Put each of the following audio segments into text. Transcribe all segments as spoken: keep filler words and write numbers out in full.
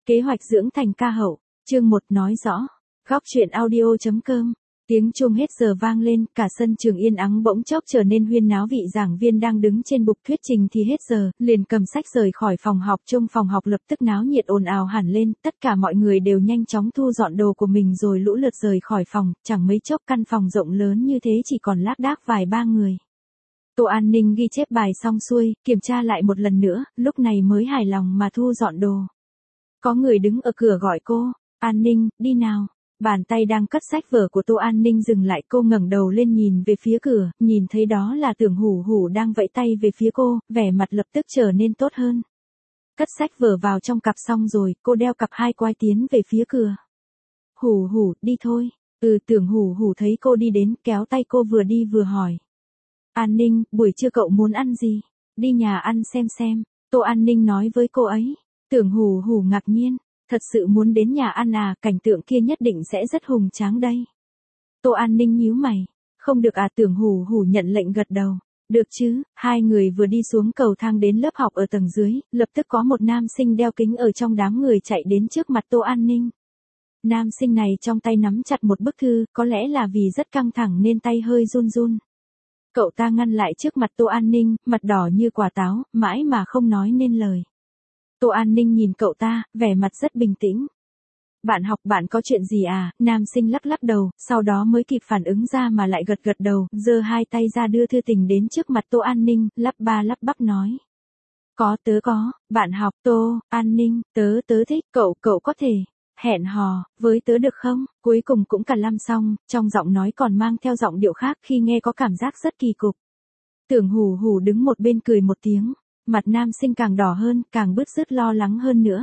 Kế hoạch dưỡng thành ca hậu, chương một nói rõ. Góc truyện audio.com. Tiếng chuông hết giờ vang lên, cả sân trường yên ắng bỗng chốc trở nên huyên náo. Vị giảng viên đang đứng trên bục thuyết trình thì hết giờ, liền cầm sách rời khỏi phòng học. Trong phòng học lập tức náo nhiệt ồn ào hẳn lên, tất cả mọi người đều nhanh chóng thu dọn đồ của mình rồi lũ lượt rời khỏi phòng, chẳng mấy chốc căn phòng rộng lớn như thế chỉ còn lác đác vài ba người. Tô An Ninh ghi chép bài xong xuôi, kiểm tra lại một lần nữa, lúc này mới hài lòng mà thu dọn đồ. Có người đứng ở cửa gọi cô, An Ninh, đi nào. Bàn tay đang cất sách vở của Tô An Ninh dừng lại, cô ngẩng đầu lên nhìn về phía cửa, nhìn thấy đó là Tưởng Hủ Hủ đang vẫy tay về phía cô, vẻ mặt lập tức trở nên tốt hơn. Cất sách vở vào trong cặp xong rồi, cô đeo cặp hai quai tiến về phía cửa. Hủ Hủ, đi thôi. Ừ, Tưởng Hủ Hủ thấy cô đi đến, kéo tay cô vừa đi vừa hỏi. An Ninh, buổi trưa cậu muốn ăn gì? Đi nhà ăn xem xem. Tô An Ninh nói với cô ấy. Tưởng Hủ Hủ ngạc nhiên. Thật sự muốn đến nhà ăn à, cảnh tượng kia nhất định sẽ rất hùng tráng đây. Tô An Ninh nhíu mày. Không được à, Tưởng Hủ Hủ nhận lệnh gật đầu. Được chứ, hai người vừa đi xuống cầu thang đến lớp học ở tầng dưới, lập tức có một nam sinh đeo kính ở trong đám người chạy đến trước mặt Tô An Ninh. Nam sinh này trong tay nắm chặt một bức thư, có lẽ là vì rất căng thẳng nên tay hơi run run. Cậu ta ngăn lại trước mặt Tô An Ninh, mặt đỏ như quả táo, mãi mà không nói nên lời. Tô An Ninh nhìn cậu ta, vẻ mặt rất bình tĩnh. Bạn học, bạn có chuyện gì à? Nam sinh lắc lắc đầu, sau đó mới kịp phản ứng ra mà lại gật gật đầu, giơ hai tay ra đưa thư tình đến trước mặt Tô An Ninh, lắp ba lắp bắp nói. Có, tớ có, bạn học, Tô An Ninh, tớ tớ thích, cậu, cậu có thể hẹn hò với tớ được không? Cuối cùng cũng cả lăm xong, trong giọng nói còn mang theo giọng điệu khác khi nghe có cảm giác rất kỳ cục. Tưởng Hủ Hủ đứng một bên cười một tiếng. Mặt nam sinh càng đỏ hơn, càng bứt rứt lo lắng hơn nữa.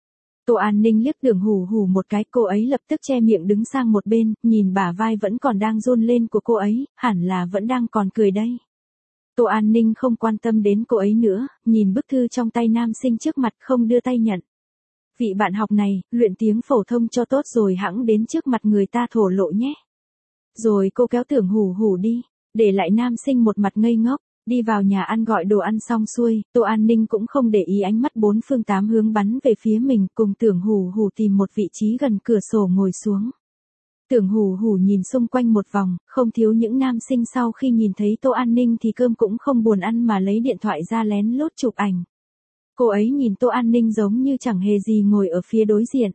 Tô An Ninh liếc Tưởng Hủ Hủ một cái, cô ấy lập tức che miệng đứng sang một bên, nhìn bả vai vẫn còn đang run lên của cô ấy, hẳn là vẫn đang còn cười đây. Tô An Ninh không quan tâm đến cô ấy nữa, nhìn bức thư trong tay nam sinh trước mặt không đưa tay nhận. Vị bạn học này, luyện tiếng phổ thông cho tốt rồi hẵng đến trước mặt người ta thổ lộ nhé. Rồi cô kéo Tưởng Hủ Hủ đi, để lại nam sinh một mặt ngây ngốc. Đi vào nhà ăn gọi đồ ăn xong xuôi, Tô An Ninh cũng không để ý ánh mắt bốn phương tám hướng bắn về phía mình, cùng Tưởng Hủ Hủ tìm một vị trí gần cửa sổ ngồi xuống. Tưởng Hủ Hủ nhìn xung quanh một vòng, không thiếu những nam sinh sau khi nhìn thấy Tô An Ninh thì cơm cũng không buồn ăn mà lấy điện thoại ra lén lút chụp ảnh. Cô ấy nhìn Tô An Ninh giống như chẳng hề gì ngồi ở phía đối diện.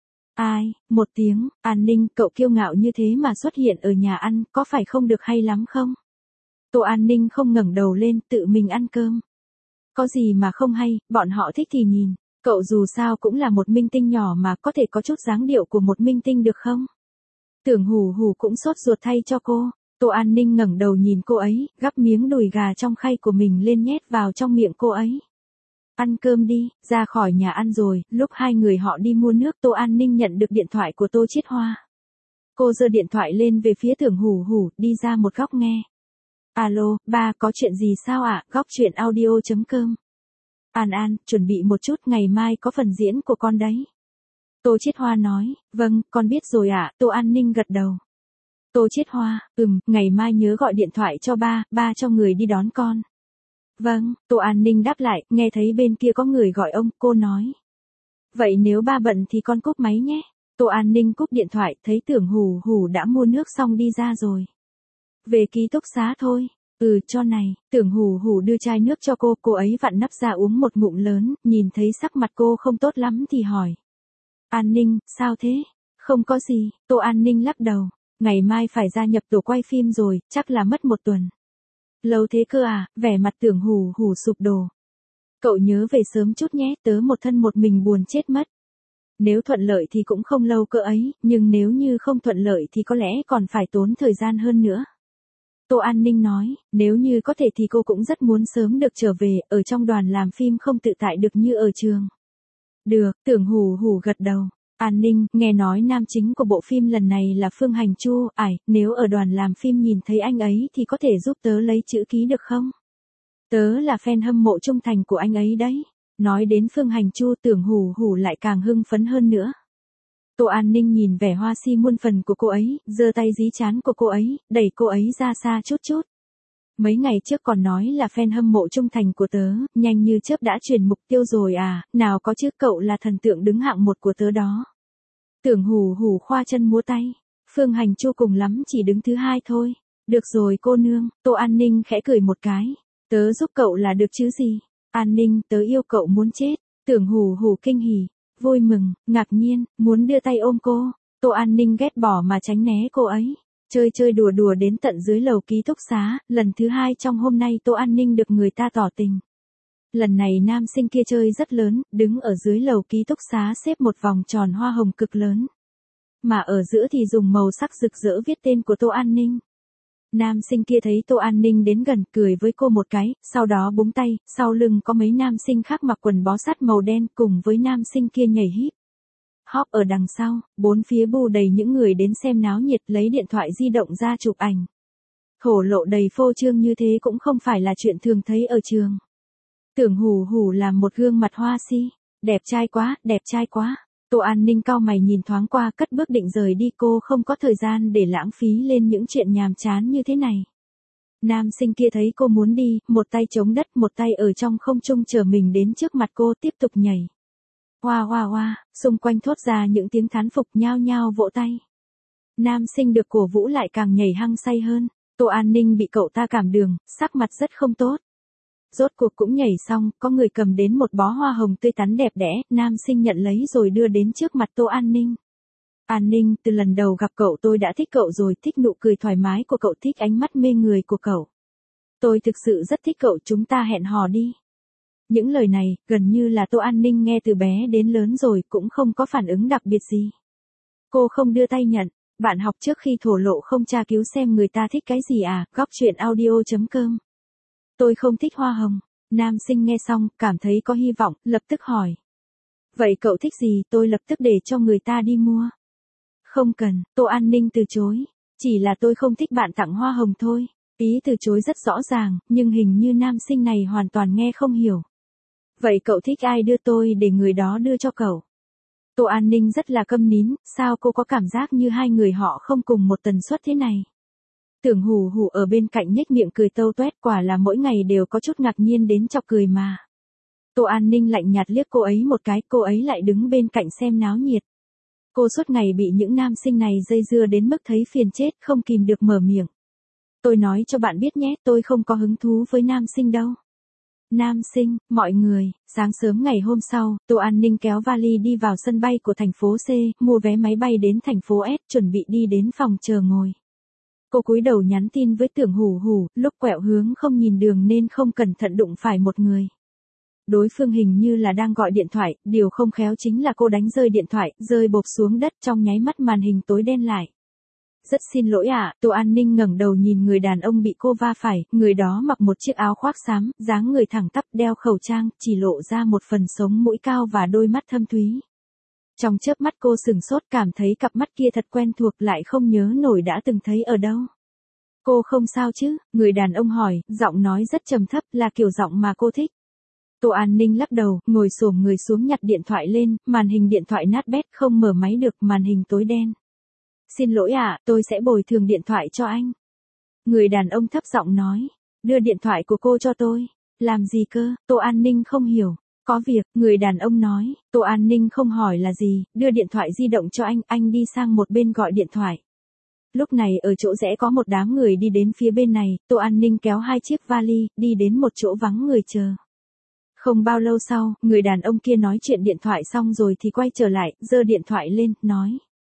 Ai, một tiếng, An Ninh, cậu kiêu ngạo như thế mà xuất hiện ở nhà ăn, có phải không được hay lắm không? Tô An Ninh không ngẩng đầu lên, tự mình ăn cơm. Có gì mà không hay, bọn họ thích thì nhìn. Cậu dù sao cũng là một minh tinh nhỏ mà, có thể có chút dáng điệu của một minh tinh được không? Tưởng Hủ Hủ cũng sốt ruột thay cho cô. Tô An Ninh ngẩng đầu nhìn cô ấy, gắp miếng đùi gà trong khay của mình lên nhét vào trong miệng cô ấy. Ăn cơm đi. Ra khỏi nhà ăn rồi, lúc hai người họ đi mua nước, Tô An Ninh nhận được điện thoại của Tô Chiết Hoa. Cô giơ điện thoại lên về phía Tưởng Hủ Hủ, đi ra một góc nghe. Alo, ba, có chuyện gì sao ạ? À? Góc truyện audio.com. An An, chuẩn bị một chút, ngày mai có phần diễn của con đấy. Tô Chiết Hoa nói, vâng, con biết rồi ạ. À? Tô An Ninh gật đầu. Tô Chiết Hoa, ừm, ngày mai nhớ gọi điện thoại cho ba, ba cho người đi đón con. Vâng, Tô An Ninh đáp lại, nghe thấy bên kia có người gọi ông, cô nói. Vậy nếu ba bận thì con cúp máy nhé. Tô An Ninh cúp điện thoại, thấy Tưởng Hủ Hủ đã mua nước xong đi ra rồi. Về ký túc xá thôi. Ừ, cho này. Tưởng Hủ Hủ đưa chai nước cho cô, cô ấy vặn nắp ra uống một ngụm lớn, nhìn thấy sắc mặt cô không tốt lắm thì hỏi. An Ninh, sao thế? Không có gì. Tô An Ninh lắc đầu. Ngày mai phải gia nhập tổ quay phim rồi, chắc là mất một tuần. Lâu thế cơ à? Vẻ mặt Tưởng Hủ Hủ sụp đổ. Cậu nhớ về sớm chút nhé, tớ một thân một mình buồn chết mất. Nếu thuận lợi thì cũng không lâu cơ ấy, nhưng nếu như không thuận lợi thì có lẽ còn phải tốn thời gian hơn nữa. Tô An Ninh nói, nếu như có thể thì cô cũng rất muốn sớm được trở về, ở trong đoàn làm phim không tự tại được như ở trường. Được, Tưởng Hủ Hủ gật đầu. An Ninh, nghe nói nam chính của bộ phim lần này là Phương Hành Chu, ải, nếu ở đoàn làm phim nhìn thấy anh ấy thì có thể giúp tớ lấy chữ ký được không? Tớ là fan hâm mộ trung thành của anh ấy đấy. Nói đến Phương Hành Chu, Tưởng Hủ Hủ lại càng hưng phấn hơn nữa. Tô An Ninh nhìn vẻ hoa si muôn phần của cô ấy, giơ tay dí trán của cô ấy, đẩy cô ấy ra xa chút chút. Mấy ngày trước còn nói là fan hâm mộ trung thành của tớ, nhanh như chớp đã chuyển mục tiêu rồi à, nào có chứ, cậu là thần tượng đứng hạng một của tớ đó. Tưởng Hủ Hủ khoa chân múa tay, Phương Hành Chu cùng lắm chỉ đứng thứ hai thôi. Được rồi cô nương, Tô An Ninh khẽ cười một cái. Tớ giúp cậu là được chứ gì. An Ninh, tớ yêu cậu muốn chết. Tưởng Hủ Hủ kinh hỉ, vui mừng, ngạc nhiên, muốn đưa tay ôm cô. Tô An Ninh ghét bỏ mà tránh né cô ấy. Chơi chơi đùa đùa đến tận dưới lầu ký túc xá, lần thứ hai trong hôm nay Tô An Ninh được người ta tỏ tình. Lần này nam sinh kia chơi rất lớn, đứng ở dưới lầu ký túc xá xếp một vòng tròn hoa hồng cực lớn. Mà ở giữa thì dùng màu sắc rực rỡ viết tên của Tô An Ninh. Nam sinh kia thấy Tô An Ninh đến gần, cười với cô một cái, sau đó búng tay, sau lưng có mấy nam sinh khác mặc quần bó sát màu đen cùng với nam sinh kia nhảy híp hop ở đằng sau, bốn phía bù đầy những người đến xem náo nhiệt lấy điện thoại di động ra chụp ảnh. Thổ lộ đầy phô trương như thế cũng không phải là chuyện thường thấy ở trường. Tưởng Hủ Hủ là một gương mặt hoa si, đẹp trai quá, đẹp trai quá. Tô An Ninh cau mày nhìn thoáng qua, cất bước định rời đi, cô không có thời gian để lãng phí lên những chuyện nhàm chán như thế này. Nam sinh kia thấy cô muốn đi, một tay chống đất, một tay ở trong không trung chờ mình đến trước mặt cô tiếp tục nhảy. Hoa hoa hoa, xung quanh thốt ra những tiếng thán phục, nhao nhao vỗ tay. Nam sinh được cổ vũ lại càng nhảy hăng say hơn. Tô An Ninh bị cậu ta cảm đường, sắc mặt rất không tốt. Rốt cuộc cũng nhảy xong, có người cầm đến một bó hoa hồng tươi tắn đẹp đẽ, nam sinh nhận lấy rồi đưa đến trước mặt Tô An Ninh. An Ninh, từ lần đầu gặp cậu tôi đã thích cậu rồi, thích nụ cười thoải mái của cậu, thích ánh mắt mê người của cậu. Tôi thực sự rất thích cậu, chúng ta hẹn hò đi. Những lời này, gần như là Tô An Ninh nghe từ bé đến lớn rồi, cũng không có phản ứng đặc biệt gì. Cô không đưa tay nhận, bạn học trước khi thổ lộ không tra cứu xem người ta thích cái gì à, góc truyện audio chấm com. Tôi không thích hoa hồng. Nam sinh nghe xong, cảm thấy có hy vọng, lập tức hỏi. Vậy cậu thích gì, tôi lập tức để cho người ta đi mua. Không cần, Tô An Ninh từ chối. Chỉ là tôi không thích bạn tặng hoa hồng thôi. Ý từ chối rất rõ ràng, nhưng hình như nam sinh này hoàn toàn nghe không hiểu. Vậy cậu thích ai đưa tôi để người đó đưa cho cậu? Tô An Ninh rất là câm nín, sao cô có cảm giác như hai người họ không cùng một tần suất thế này? Tưởng Hủ Hủ ở bên cạnh nhếch miệng cười tâu toét, quả là mỗi ngày đều có chút ngạc nhiên đến chọc cười mà. Tô An Ninh lạnh nhạt liếc cô ấy một cái, cô ấy lại đứng bên cạnh xem náo nhiệt. Cô suốt ngày bị những nam sinh này dây dưa đến mức thấy phiền chết, không kìm được mở miệng. Tôi nói cho bạn biết nhé, tôi không có hứng thú với nam sinh đâu. Nam sinh, mọi người, sáng sớm ngày hôm sau, Tô An Ninh kéo vali đi vào sân bay của thành phố C, mua vé máy bay đến thành phố S, chuẩn bị đi đến phòng chờ ngồi. Cô cúi đầu nhắn tin với Tưởng Hủ Hủ, lúc quẹo hướng không nhìn đường nên không cẩn thận đụng phải một người. Đối phương hình như là đang gọi điện thoại, điều không khéo chính là cô đánh rơi điện thoại, rơi bộp xuống đất, trong nháy mắt màn hình tối đen lại. Rất xin lỗi ạ, à, Tô An Ninh ngẩng đầu nhìn người đàn ông bị cô va phải, người đó mặc một chiếc áo khoác xám, dáng người thẳng tắp, đeo khẩu trang, chỉ lộ ra một phần sống mũi cao và đôi mắt thâm thúy. Trong chớp mắt cô sửng sốt, cảm thấy cặp mắt kia thật quen thuộc, lại không nhớ nổi đã từng thấy ở đâu. Cô không sao chứ? Người đàn ông hỏi, giọng nói rất trầm thấp, là kiểu giọng mà cô thích. Tô An Ninh lắc đầu, ngồi xổm người xuống nhặt điện thoại lên, màn hình điện thoại nát bét, không mở máy được, màn hình tối đen. Xin lỗi ạ, à, tôi sẽ bồi thường điện thoại cho anh. Người đàn ông thấp giọng nói, đưa điện thoại của cô cho tôi. Làm gì cơ? Tô An Ninh không hiểu. Có việc, người đàn ông nói, Tô An Ninh không hỏi là gì, đưa điện thoại di động cho anh, anh đi sang một bên gọi điện thoại. Lúc này ở chỗ rẽ có một đám người đi đến phía bên này, Tô An Ninh kéo hai chiếc vali, đi đến một chỗ vắng người chờ. Không bao lâu sau, người đàn ông kia nói chuyện điện thoại xong rồi thì quay trở lại, giơ điện thoại lên, nói.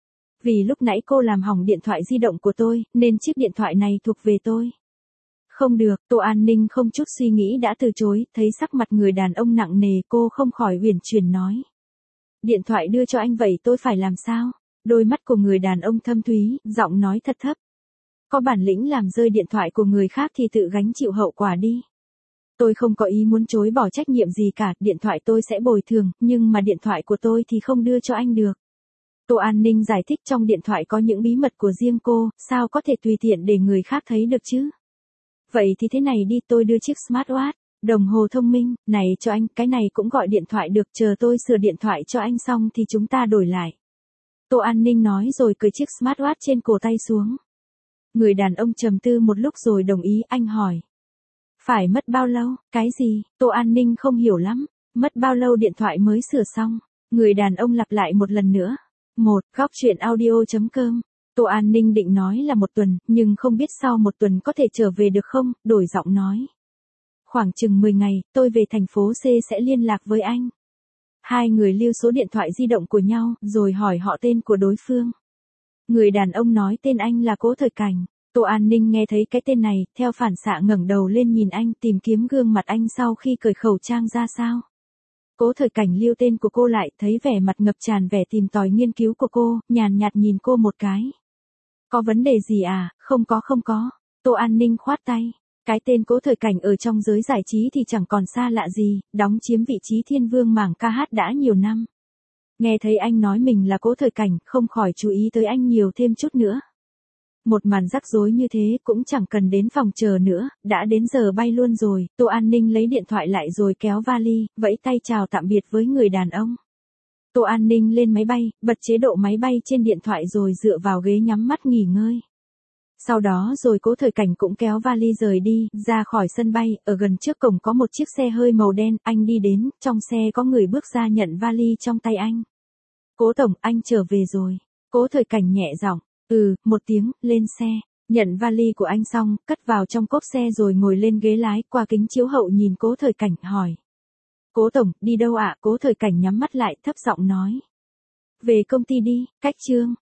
Vì lúc nãy cô làm hỏng điện thoại di động của tôi, nên chiếc điện thoại này thuộc về tôi. Không được, Tô An Ninh không chút suy nghĩ đã từ chối, thấy sắc mặt người đàn ông nặng nề, cô không khỏi uyển chuyển nói. Điện thoại đưa cho anh vậy tôi phải làm sao? Đôi mắt của người đàn ông thâm thúy, giọng nói thật thấp. Có bản lĩnh làm rơi điện thoại của người khác thì tự gánh chịu hậu quả đi. Tôi không có ý muốn chối bỏ trách nhiệm gì cả, điện thoại tôi sẽ bồi thường, nhưng mà điện thoại của tôi thì không đưa cho anh được. Tô An Ninh giải thích trong điện thoại có những bí mật của riêng cô, sao có thể tùy tiện để người khác thấy được chứ? Vậy thì thế này đi, tôi đưa chiếc smartwatch, đồng hồ thông minh, này cho anh, cái này cũng gọi điện thoại được, chờ tôi sửa điện thoại cho anh xong thì chúng ta đổi lại. Tô An Ninh nói rồi cởi chiếc smartwatch trên cổ tay xuống. Người đàn ông trầm tư một lúc rồi đồng ý, anh hỏi. Phải mất bao lâu, cái gì, Tô An Ninh không hiểu lắm, mất bao lâu điện thoại mới sửa xong. Người đàn ông lặp lại một lần nữa. Một, góc chuyện audio.com. Tô An Ninh định nói là một tuần, nhưng không biết sau một tuần có thể trở về được không, đổi giọng nói. Khoảng chừng mười ngày, tôi về thành phố C sẽ liên lạc với anh. Hai người lưu số điện thoại di động của nhau, rồi hỏi họ tên của đối phương. Người đàn ông nói tên anh là Cố Thời Cảnh. Tô An Ninh nghe thấy cái tên này, theo phản xạ ngẩng đầu lên nhìn anh, tìm kiếm gương mặt anh sau khi cởi khẩu trang ra sao. Cố Thời Cảnh lưu tên của cô lại, thấy vẻ mặt ngập tràn vẻ tìm tòi nghiên cứu của cô, nhàn nhạt nhìn cô một cái. Có vấn đề gì à? Không có không có. Tô An Ninh khoát tay. Cái tên Cố Thời Cảnh ở trong giới giải trí thì chẳng còn xa lạ gì, đóng chiếm vị trí thiên vương mảng ca hát đã nhiều năm. Nghe thấy anh nói mình là Cố Thời Cảnh, không khỏi chú ý tới anh nhiều thêm chút nữa. Một màn rắc rối như thế cũng chẳng cần đến phòng chờ nữa, đã đến giờ bay luôn rồi. Tô An Ninh lấy điện thoại lại rồi kéo vali, vẫy tay chào tạm biệt với người đàn ông. Tô An Ninh lên máy bay, bật chế độ máy bay trên điện thoại rồi dựa vào ghế nhắm mắt nghỉ ngơi. Sau đó rồi Cố Thời Cảnh cũng kéo vali rời đi, ra khỏi sân bay, ở gần trước cổng có một chiếc xe hơi màu đen, anh đi đến, trong xe có người bước ra nhận vali trong tay anh. Cố tổng, anh trở về rồi. Cố Thời Cảnh nhẹ giọng, ừ, một tiếng, lên xe, nhận vali của anh xong, cất vào trong cốp xe rồi ngồi lên ghế lái, qua kính chiếu hậu nhìn Cố Thời Cảnh, hỏi. Cố tổng, đi đâu ạ? Cố Thời Cảnh nhắm mắt lại, thấp giọng nói. Về công ty đi, cách Trương.